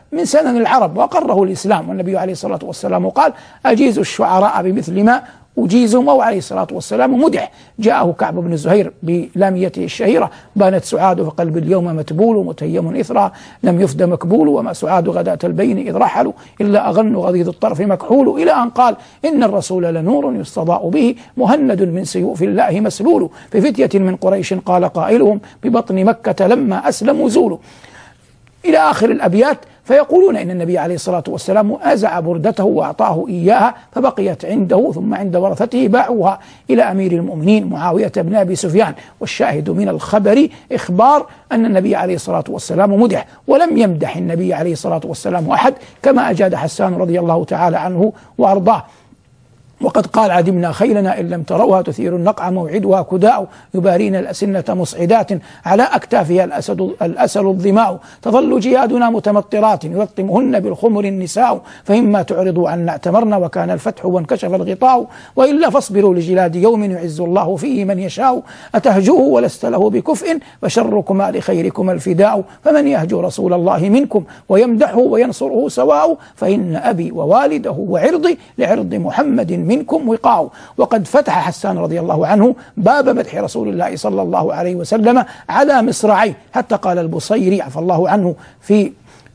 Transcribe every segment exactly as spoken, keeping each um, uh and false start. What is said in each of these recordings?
من سنن العرب وأقره الإسلام، والنبي عليه الصلاة والسلام قال: أجيز الشعراء بمثل ما أجيزهم، وعليه الصلاة والسلام مدح. جاءه كعب بن الزهير بلاميته الشهيرة: بانت سعاد فقلب اليوم متبول، متيم إثرا لم يفد مكبول، وما سعاد غداة البين إذ رحلوا إلا أغن غضيض الطرف مكحول، إلى أن قال: إن الرسول لنور يستضاء به، مهند من سيوف الله مسلول، في فتية من قريش قال قائلهم ببطن مكة لما أسلموا زولوا، إلى آخر الأبيات. فيقولون إن النبي عليه الصلاة والسلام أزع بردته وأعطاه إياها فبقيت عنده، ثم عند ورثته باعوها إلى أمير المؤمنين معاوية بن أبي سفيان. والشاهد من الخبر إخبار أن النبي عليه الصلاة والسلام مدح، ولم يمدح النبي عليه الصلاة والسلام أحد، كما أجاد حسان رضي الله تعالى عنه وأرضاه. وقد قال: عدمنا خيلنا إن لم تروها تثير النقع موعدها كداء، يبارين الأسنة مصعدات على أكتافها الأسد الأسل الظماء، تظل جيادنا متمطرات يلطمهن بالخمر النساء، فإما تعرضوا عنا اعتمرنا وكان الفتح وانكشف الغطاء، وإلا فاصبروا لجلاد يوم يعز الله فيه من يشاء، أتهجوه ولست له بكفء فشركما لخيركما الفداء، فمن يهجو رسول الله منكم ويمدحه وينصره سواء، فإن أبي ووالده وعرضي لعرض محمد منكم وقاع. وقد فتح حسان رضي الله عنه باب مدح رسول الله صلى الله عليه وسلم على مصراعيه، حتى قال البصيري عفى الله عنه في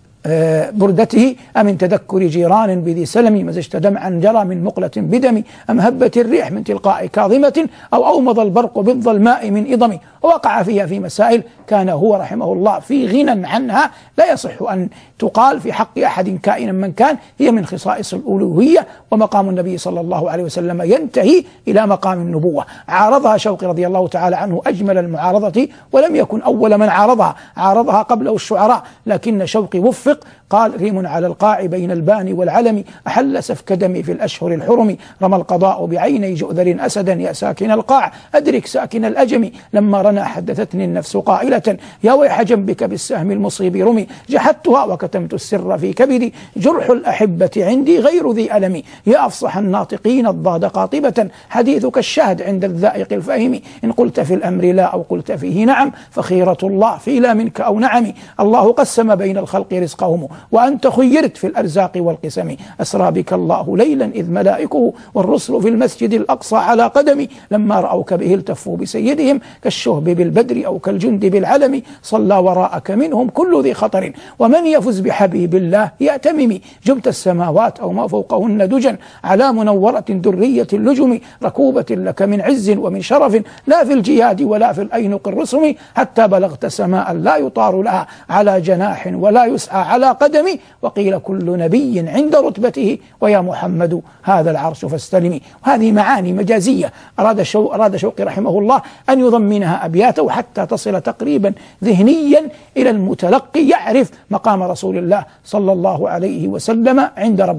بردته: أمن تذكر جيران بذي سلم مزجت دمعا جرى من مقلة بدم، أم هبت الريح من تلقاء كاظمة أو أومض البرق بالظلماء من إضم. ووقع فيها في مسائل كان هو رحمه الله في غنى عنها لا يصح أن تقال في حق أحد كائنا من كان، هي من خصائص الألوهية، ومقام النبي صلى الله عليه وسلم ينتهي إلى مقام النبوة. عارضها شوقي رضي الله تعالى عنه أجمل المعارضة، ولم يكن أول من عارضها، عارضها قبله الشعراء، لكن شوقي وفق. قال: ريم على القاع بين البان والعلم، أحل سفك دمي في الأشهر الحرم، رمى القضاء بعيني جؤذر أسدا يا ساكن القاع، أدرك ساكن الأجم، لما رنا حدثتني النفس قائلة يا ويح جنبك بالسهم المصيب رمي، جحدتها وكتمت السر في كبدي، جرح الأحبة عندي غير ذي ألم، يا أفصح الناطقين الضاد قاطبة، حديثك الشهد عند الذائق الفهم، إن قلت في الأمر لا أو قلت فيه نعم، فخيرة الله في لا منك أو نعم، الله قسم بين الخلق رزقهم وأنت خيرت في الأرزاق والقسم، أسرى بك الله ليلا إذ ملائكه والرسل في المسجد الأقصى على قدمي، لما رأوك به التفوا بسيدهم كالشهب بالبدر أو كالجند بالعلم، صلى وراءك منهم كل ذي خطر، ومن يفز بحبيب الله يأتمم، جبت السماوات أو ما فوقهن دجا على منورة درية اللجم، ركوبة لك من عز ومن شرف لا في الجياد ولا في الأينق الرسم، حتى بلغت سماء لا يطار لها على جناح ولا يسعى على قدم، وقيل كل نبي عند رتبته ويا محمد هذا العرش فاستلمي. وهذه معاني مجازية أراد شو أراد شوقي رحمه الله أن يضمنها أبياته حتى تصل تقريبا ذهنيا إلى المتلقي، يعرف مقام رسول الله صلى الله عليه وسلم عند ربه.